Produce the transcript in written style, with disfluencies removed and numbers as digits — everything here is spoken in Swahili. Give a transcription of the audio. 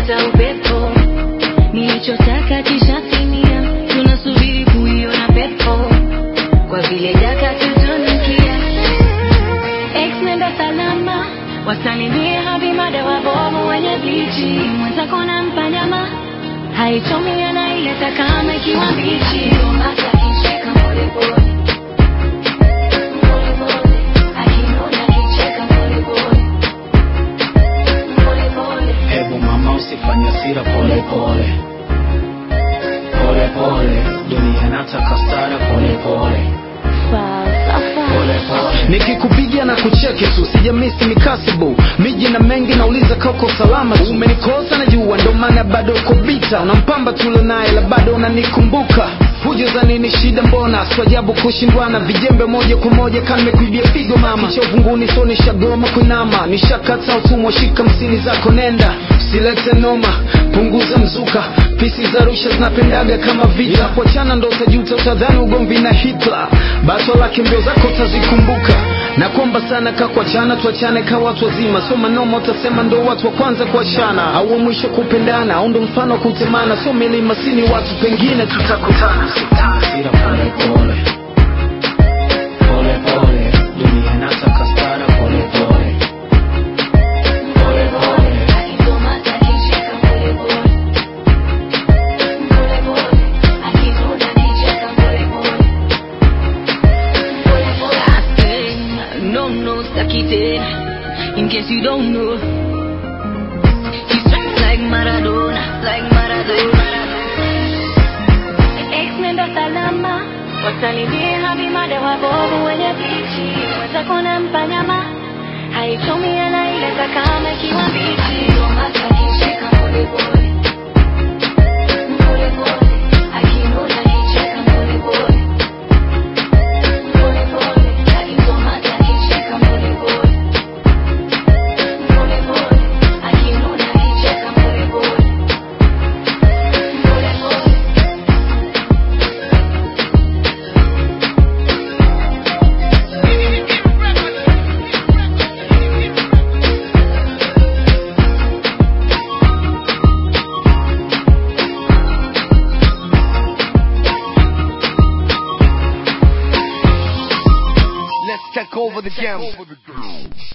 hata upepo. Nilichotaka kishatimia, tunasubiri kuiona pepo. Kwa vile jaka tutunukia. Ex nenda salama, wasalimie habimada wabovu wenye blichi. Mwenzako nampa nyama, haichomi anaileta kama ikiwa mbichi. Hata kicheka pole pole, pole pole, akinona kicheka pole pole, pole pole. Hebu mama usifanye hasira, pole pole, pole pole, dunia inataka stara, pole pole, pole pole. Nikikupigia na kucheke tu, sijamisi mikasibu. Miji na mengi nauliza kako salama tu. Umenikosa na jua ndo maana bado uko bita. Unampamba tulo naye la bado unanikumbuka. Fujo za nini shida mbona, swajabu kushindwana. Vijembe moja kwa moja kama kuibia pigo mama. Kichovu nguni so nishagoma kunama. Nishakata utumwa shika msini zako nenda. Silete noma, punguza mzuka. Pisi za rusha zinapendaga kama vita. Kuachana ndo utajuta, utadhani ugomvi na Hitler. Bato lake mbio zako utazikumbuka. Na kuomba sana kakuachana, tuachane ka watu wazima. So manoma utasema ndo watu wa kwanza kuachana, au mwisho kupendana, au ndo mfano kutemana. So milima sini watu pengine tutakutana. Sira pole pole, pole pole, dunia inataka stara, pole pole, pole pole. Akitomata kicheka pole pole, pole pole, akitona kicheka pole pole, pole pole. I say, no, sakite, in case you don't know. He strikes like Maradona, like Maradona. Ex nenda salama, wasalimie habimada wabovu wenye blichi. Mwenzako nampa nyama, haichomi anaileta kama ikiwa mbichi. Hata kicheka pole pole, pole pole, akinona kicheka pole pole, pole pole, akitomata kicheka pole pole, pole pole, akinona kicheka pole pole, pole pole. Let's take over the game.